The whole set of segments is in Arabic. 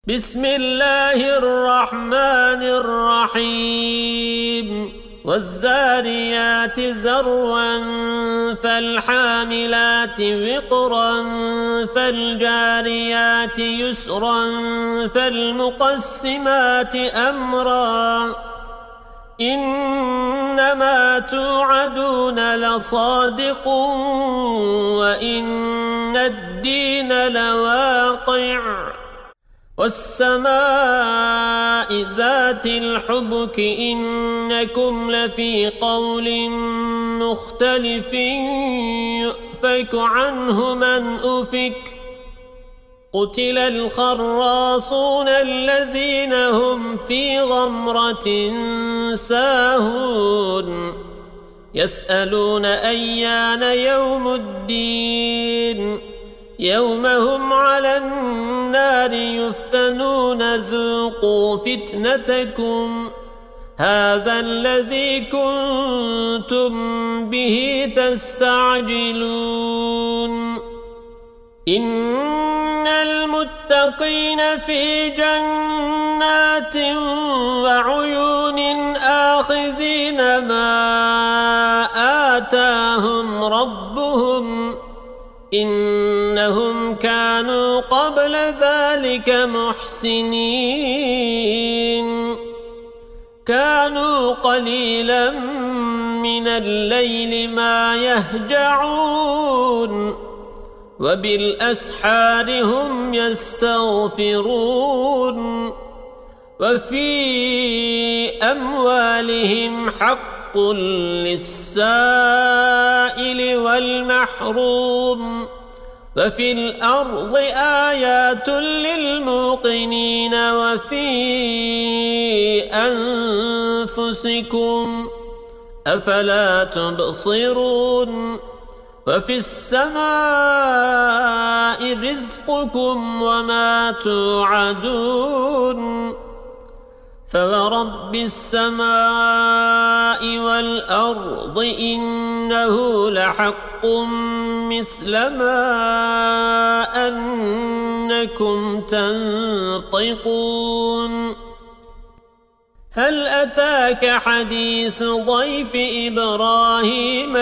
بسم الله الرحمن الرحيم والذاريات ذروا فالحاملات وقرا فالجاريات يسرا فالمقسمات أمرا إنما توعدون لصادق وإن الدين لواقع والسماء ذات الحبك إنكم لفي قول مختلف يؤفك عنه من أفك قتل الخراصون الذين هم في غمرة ساهون يسألون أيان يوم الدين يوم هم على النار يفتنون ذوقوا فتنتكم هذا الذي كنتم به تستعجلون إن المتقين في جنات وعيون آخذين ما آتاهم ربهم إنهم كانوا قبل ذلك محسنين كانوا قليلا من الليل ما يهجعون وبالأسحار هم يستغفرون وفي أموالهم حق للسائل والمحروم وفي الأرض آيات للموقنين وفي أنفسكم أفلا تبصرون وفي السماء رزقكم وما توعدون فورب السماء والأرض إنه لحق مثل ما أنكم تنطقون هل أتاك حديث ضيف إبراهيم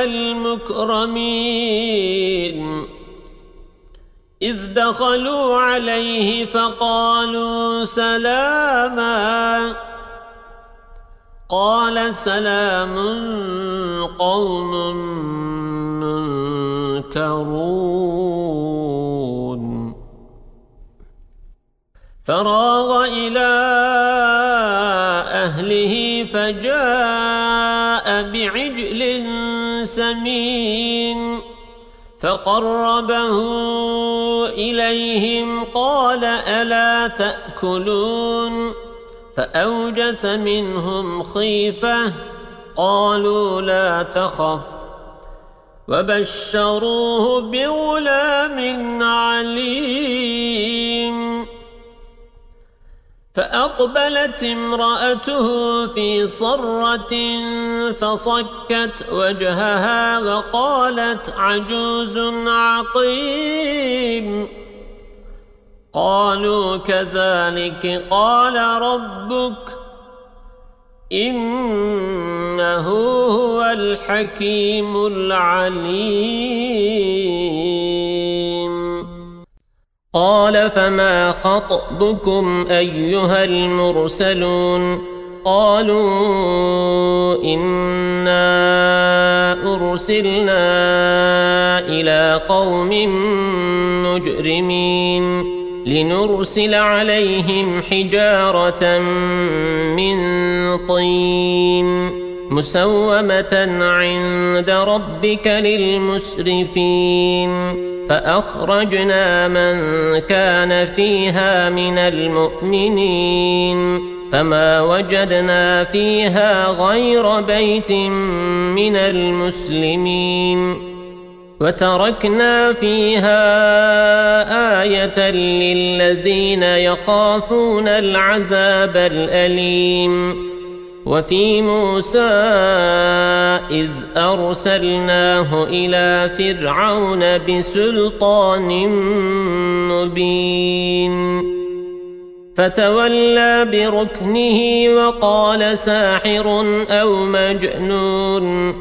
المكرمين إذ دخلوا عليه فقالوا سلاما قال سلام قوم منكرون فراغ إلى أهله فجاء بعجل سمين فقربه إليهم قال ألا تأكلون فأوجس منهم خيفة قالوا لا تخف وبشروه بغلام عليم فأقبلت امرأته في صرة فصكت وجهها وقالت عجوز عقيم قالوا كذلك قال ربك إنه هو الحكيم العليم قال فما خطبكم أيها المرسلون قالوا إنا أرسلنا إلى قوم مجرمين لنرسل عليهم حجارة من طين مسومة عند ربك للمسرفين فأخرجنا من كان فيها من المؤمنين فما وجدنا فيها غير بيت من المسلمين وتركنا فيها آية للذين يخافون العذاب الأليم وفي موسى إذ أرسلناه إلى فرعون بسلطان مبين فتولى بركنه وقال ساحر أو مجنون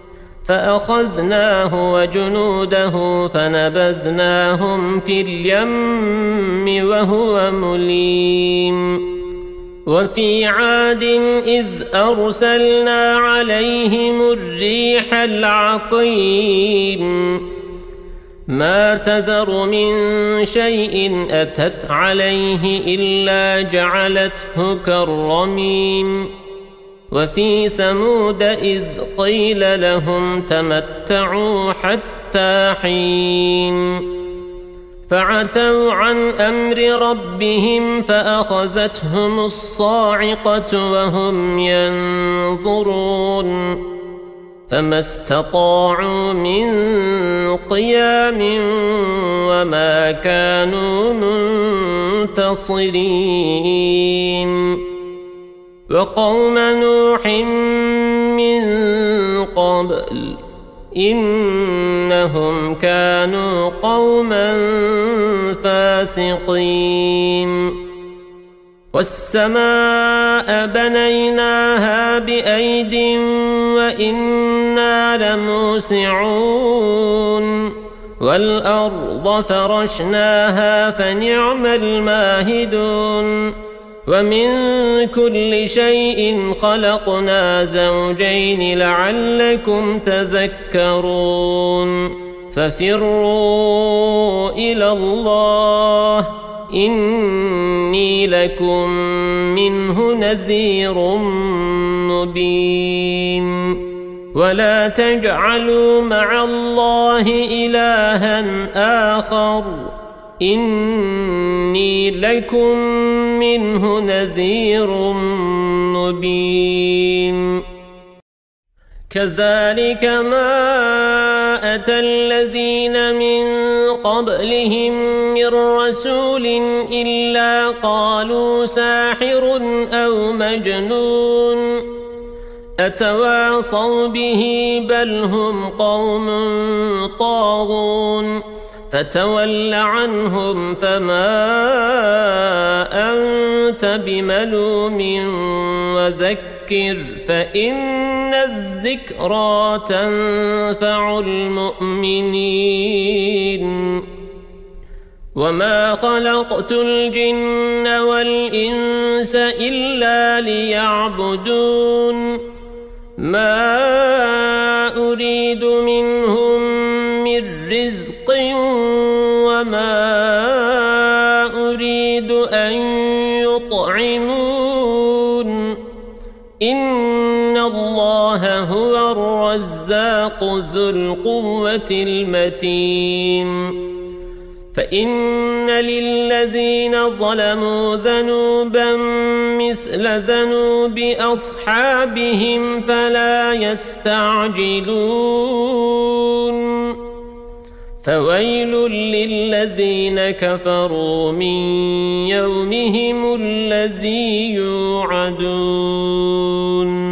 فأخذناه وجنوده فنبذناهم في اليم وهو مليم وفي عاد إذ أرسلنا عليهم الريح العقيم ما تذر من شيء أتت عليه إلا جعلته كالرميم وفي ثمود إذ قيل لهم تمتعوا حتى حين فعتوا عن أمر ربهم فأخذتهم الصاعقة وهم ينظرون فما استطاعوا من قيام وما كانوا منتصرين وقوم نوح من قبل إنهم كانوا قوما فاسقين والسماء بنيناها بأيد وإنا لموسعون والأرض فرشناها فنعم الماهدون ومن كل شيء خلقنا زوجين لعلكم تذكرون ففروا إلى الله إني لكم منه نذير مبين ولا تجعلوا مع الله إلها آخر إني لكم منه نذير مبين كذلك ما أتى الذين من قبلهم من رسول إلا قالوا ساحر أو مجنون أتواصوا به بل هم قوم طاغون فتول عنهم فما أنت بملوم وذكر فإن الذكرى تنفع المؤمنين وما خلقت الجن والإنس إلا ليعبدون ما أريد منهم من رزق وما أريد أن يطعمون إن الله هو الرزاق ذو القوة المتين فإن للذين ظلموا ذنوبا مثل ذنوب أصحابهم فلا يستعجلون فويل للذين كفروا من يومهم الذي يوعدون